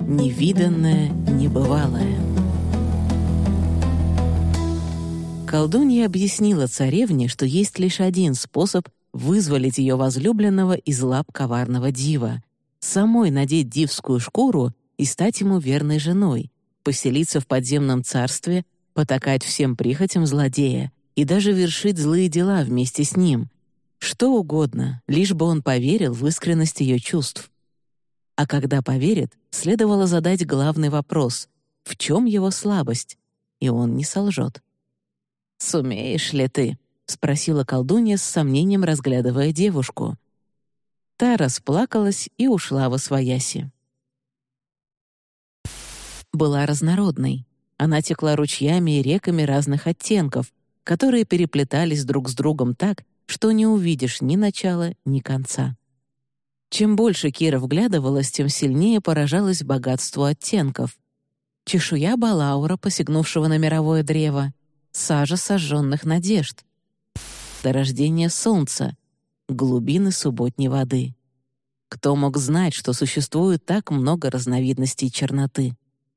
Невиданное, небывалое. Колдунья объяснила царевне, что есть лишь один способ вызволить ее возлюбленного из лап коварного дива — самой надеть дивскую шкуру и стать ему верной женой, поселиться в подземном царстве, потакать всем прихотям злодея и даже вершить злые дела вместе с ним. Что угодно, лишь бы он поверил в искренность ее чувств. А когда поверит, следовало задать главный вопрос — в чем его слабость? И он не солжет. «Сумеешь ли ты?» — спросила колдунья с сомнением, разглядывая девушку. Та расплакалась и ушла восвояси. Была разнородной. Она текла ручьями и реками разных оттенков, которые переплетались друг с другом так, что не увидишь ни начала, ни конца. Чем больше Кира вглядывалась, тем сильнее поражалась богатству оттенков. Чешуя балаура, посягнувшего на мировое древо, сажа сожженных надежд, до рождения солнца, глубины субботней воды. Кто мог знать, что существует так много разновидностей черноты?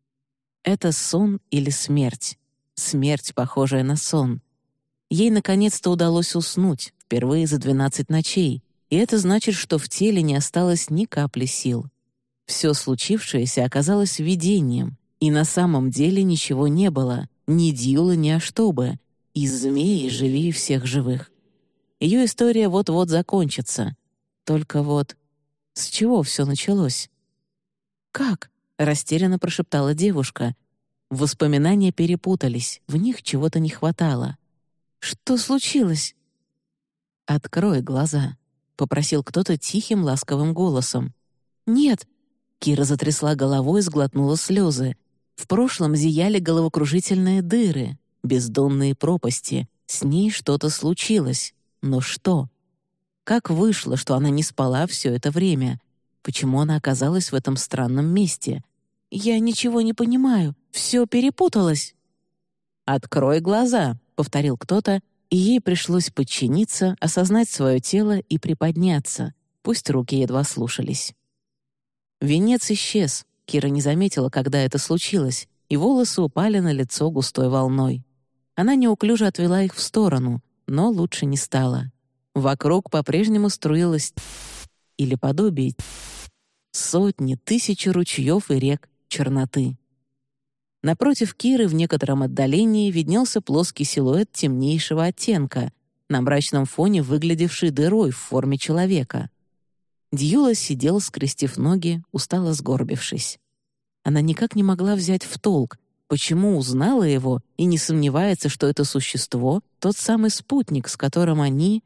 Это сон или смерть? Смерть, похожая на сон. Ей наконец-то удалось уснуть, впервые за 12 ночей, и это значит, что в теле не осталось ни капли сил. Все случившееся оказалось видением, и на самом деле ничего не было, ни Дьюла, ни Аштобы, и змеи живее всех живых. Ее история вот-вот закончится. Только вот с чего все началось? «Как?» — растерянно прошептала девушка. Воспоминания перепутались, в них чего-то не хватало. «Что случилось?» «Открой глаза», — попросил кто-то тихим, ласковым голосом. «Нет!» — Кира затрясла головой и сглотнула слезы. В прошлом зияли головокружительные дыры, бездонные пропасти. С ней что-то случилось. Но что? Как вышло, что она не спала все это время? Почему она оказалась в этом странном месте? «Я ничего не понимаю. Все перепуталось». «Открой глаза», — повторил кто-то, и ей пришлось подчиниться, осознать свое тело и приподняться, пусть руки едва слушались. Венец исчез. Кира не заметила, когда это случилось, и волосы упали на лицо густой волной. Она неуклюже отвела их в сторону, но лучше не стало. Вокруг по-прежнему струилось или подобие сотни, тысячи ручьев и рек черноты. Напротив Киры в некотором отдалении виднелся плоский силуэт темнейшего оттенка, на мрачном фоне выглядевший дырой в форме человека. Дьюла сидел, скрестив ноги, устало сгорбившись. Она никак не могла взять в толк, почему узнала его и не сомневается, что это существо — тот самый спутник, с которым они...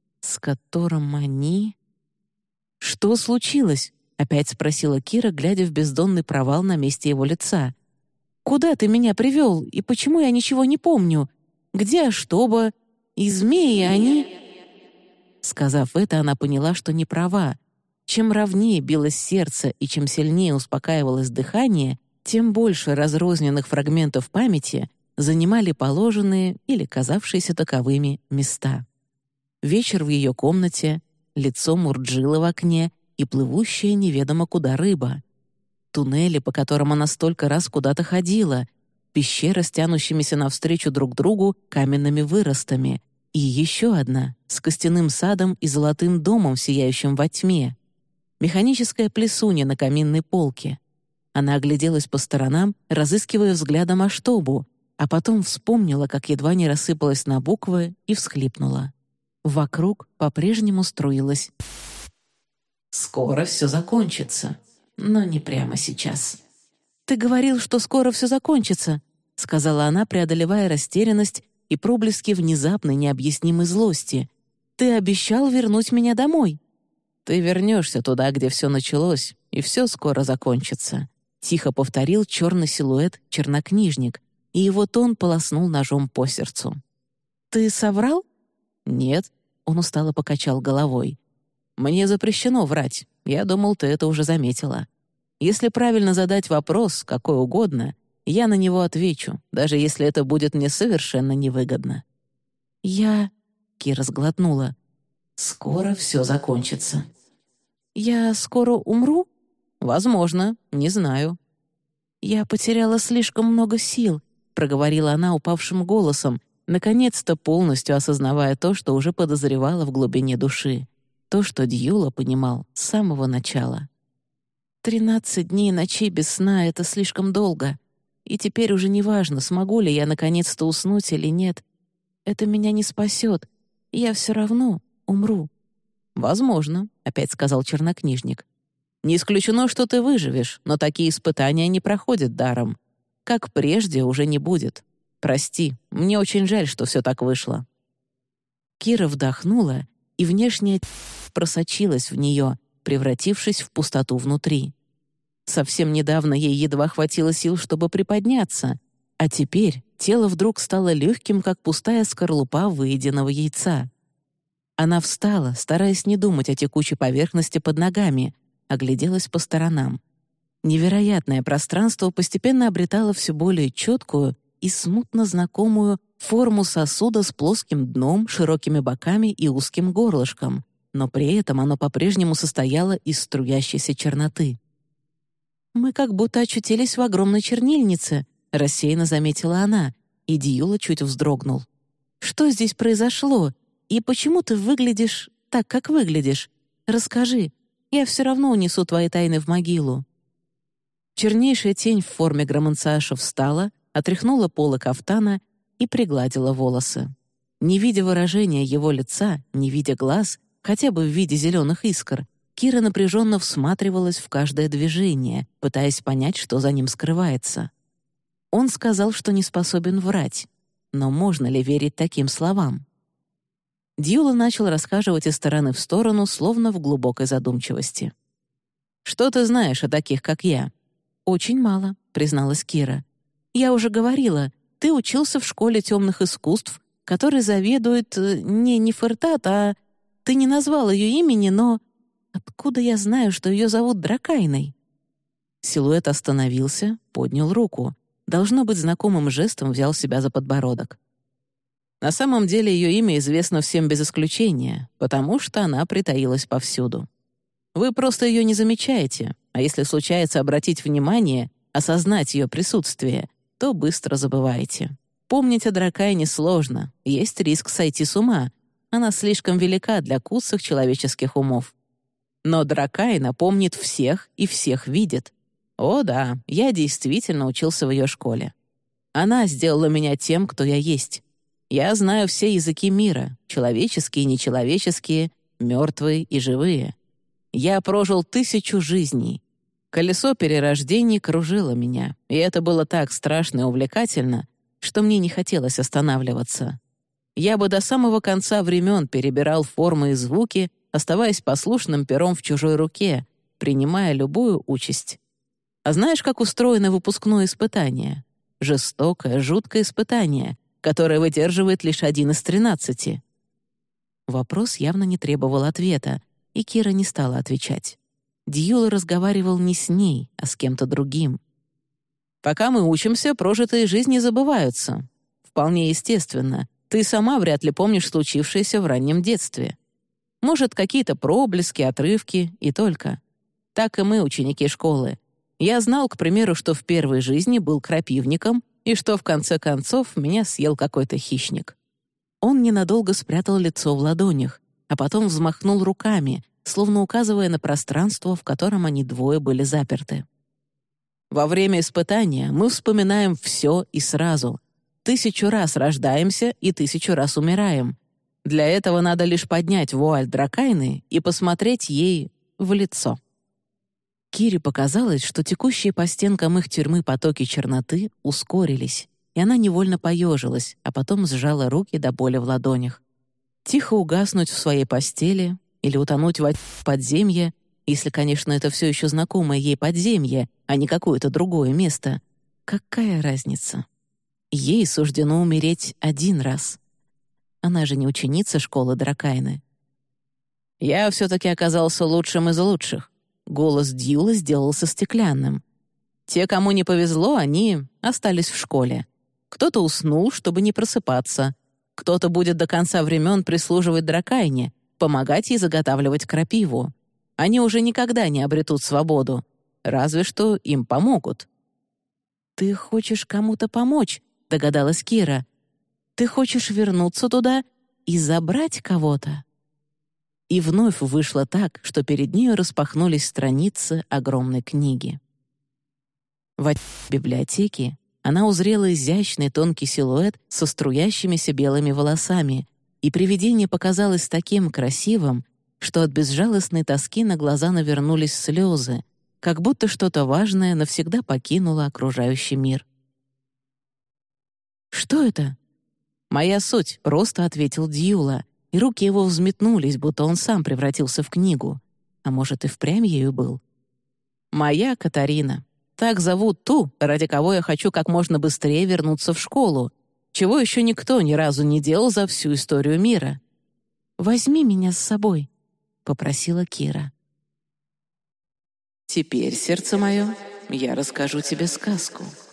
«Что случилось?» — опять спросила Кира, глядя в бездонный провал на месте его лица. «Куда ты меня привел, и почему я ничего не помню? Где Аштоба? И змеи они...» Сказав это, она поняла, что не права. Чем ровнее билось сердце и чем сильнее успокаивалось дыхание, тем больше разрозненных фрагментов памяти занимали положенные или казавшиеся таковыми места. Вечер в ее комнате, лицо Мурджилы в окне и плывущая неведомо куда рыба. Туннели, по которым она столько раз куда-то ходила, пещера с тянущимися навстречу друг другу каменными выростами, и еще одна с костяным садом и золотым домом, сияющим во тьме. Механическая плесунья на каминной полке. Она огляделась по сторонам, разыскивая взглядом Аштобу, а потом вспомнила, как едва не рассыпалась на буквы, и всхлипнула. Вокруг по-прежнему струилась. «Скоро все закончится, но не прямо сейчас». «Ты говорил, что скоро все закончится», — сказала она, преодолевая растерянность и проблески внезапной необъяснимой злости. «Ты обещал вернуть меня домой». «Ты вернешься туда, где все началось, и все скоро закончится», — тихо повторил черный силуэт чернокнижник, и его тон полоснул ножом по сердцу. «Ты соврал?» «Нет», — он устало покачал головой. «Мне запрещено врать. Я думал, ты это уже заметила. Если правильно задать вопрос, какой угодно, я на него отвечу, даже если это будет мне совершенно невыгодно». «Я...» — Кира сглотнула. «Скоро все закончится». «Я скоро умру?» «Возможно, не знаю. «Я потеряла слишком много сил», — проговорила она упавшим голосом, наконец-то полностью осознавая то, что уже подозревала в глубине души, то, что Дьюла понимал с самого начала. 13 дней и ночей без сна — это слишком долго, и теперь уже не важно, смогу ли я наконец-то уснуть или нет. Это меня не спасет, и я все равно умру». «Возможно», — опять сказал чернокнижник. «Не исключено, что ты выживешь, но такие испытания не проходят даром. Как прежде уже не будет. Прости, мне очень жаль, что все так вышло». Кира вдохнула, и внешняя просочилась в нее, превратившись в пустоту внутри. Совсем недавно ей едва хватило сил, чтобы приподняться, а теперь тело вдруг стало легким, как пустая скорлупа выеденного яйца. Она встала, стараясь не думать о текучей поверхности под ногами, огляделась по сторонам. Невероятное пространство постепенно обретало все более четкую и смутно знакомую форму сосуда с плоским дном, широкими боками и узким горлышком, но при этом оно по-прежнему состояло из струящейся черноты. «Мы как будто очутились в огромной чернильнице», — рассеянно заметила она, и Дьюла чуть вздрогнул. «Что здесь произошло? И почему ты выглядишь так, как выглядишь? Расскажи, я все равно унесу твои тайны в могилу». Чернейшая тень в форме громанциаша встала, отряхнула полы кафтана и пригладила волосы. Не видя выражения его лица, не видя глаз, хотя бы в виде зеленых искр, Кира напряженно всматривалась в каждое движение, пытаясь понять, что за ним скрывается. Он сказал, что не способен врать. Но можно ли верить таким словам? Дьюла начал расхаживать из стороны в сторону, словно в глубокой задумчивости. «Что ты знаешь о таких, как я?» «Очень мало», — призналась Кира. «Я уже говорила, ты учился в школе темных искусств, которой заведует не Нефертат, а... Ты не назвал ее имени, но... Откуда я знаю, что ее зовут Дракайной?» Силуэт остановился, поднял руку. Должно быть, знакомым жестом взял себя за подбородок. На самом деле ее имя известно всем без исключения, потому что она притаилась повсюду. Вы просто ее не замечаете, а если случается обратить внимание, осознать ее присутствие, то быстро забываете. Помнить о Дракайне сложно, есть риск сойти с ума. Она слишком велика для куцых человеческих умов. Но Дракайна помнит всех и всех видит. О да, я действительно учился в ее школе. Она сделала меня тем, кто я есть. Я знаю все языки мира, человеческие и нечеловеческие, мертвые и живые. Я прожил 1000 жизней. Колесо перерождений кружило меня, и это было так страшно и увлекательно, что мне не хотелось останавливаться. Я бы до самого конца времен перебирал формы и звуки, оставаясь послушным пером в чужой руке, принимая любую участь. А знаешь, как устроено выпускное испытание? Жестокое, жуткое испытание, которое выдерживает лишь 1 из 13. Вопрос явно не требовал ответа, и Кира не стала отвечать. Дьюла разговаривал не с ней, а с кем-то другим. «Пока мы учимся, прожитые жизни забываются. Вполне естественно. Ты сама вряд ли помнишь случившееся в раннем детстве. Может, какие-то проблески, отрывки и только. Так и мы, ученики школы. Я знал, к примеру, что в первой жизни был крапивником и что в конце концов меня съел какой-то хищник». Он ненадолго спрятал лицо в ладонях, а потом взмахнул руками, словно указывая на пространство, в котором они двое были заперты. «Во время испытания мы вспоминаем все и сразу. 1000 раз рождаемся и 1000 раз умираем. Для этого надо лишь поднять вуаль Дракайны и посмотреть ей в лицо». Кире показалось, что текущие по стенкам их тюрьмы потоки черноты ускорились, и она невольно поежилась, а потом сжала руки до боли в ладонях. Тихо угаснуть в своей постели или утонуть в подземье, если, конечно, это все еще знакомое ей подземье, а не какое-то другое место. Какая разница? Ей суждено умереть 1 раз. Она же не ученица школы Дракайны. «Я все-таки оказался лучшим из лучших». Голос Дьюла сделался стеклянным. «Те, кому не повезло, они остались в школе. Кто-то уснул, чтобы не просыпаться. Кто-то будет до конца времен прислуживать Дракайне, помогать ей заготавливать крапиву. Они уже никогда не обретут свободу. Разве что им помогут». «Ты хочешь кому-то помочь», — догадалась Кира. «Ты хочешь вернуться туда и забрать кого-то?» И вновь вышло так, что перед нею распахнулись страницы огромной книги. В библиотеке она узрела изящный тонкий силуэт со струящимися белыми волосами, и привидение показалось таким красивым, что от безжалостной тоски на глаза навернулись слезы, как будто что-то важное навсегда покинуло окружающий мир. «Что это?» «Моя суть», — просто ответил Дьюла, и руки его взметнулись, будто он сам превратился в книгу. А может, и впрямь ею был. «Моя Катарина. Так зовут ту, ради кого я хочу как можно быстрее вернуться в школу, чего еще никто ни разу не делал за всю историю мира. Возьми меня с собой», — попросила Кира. «Теперь, сердце мое, я расскажу тебе сказку».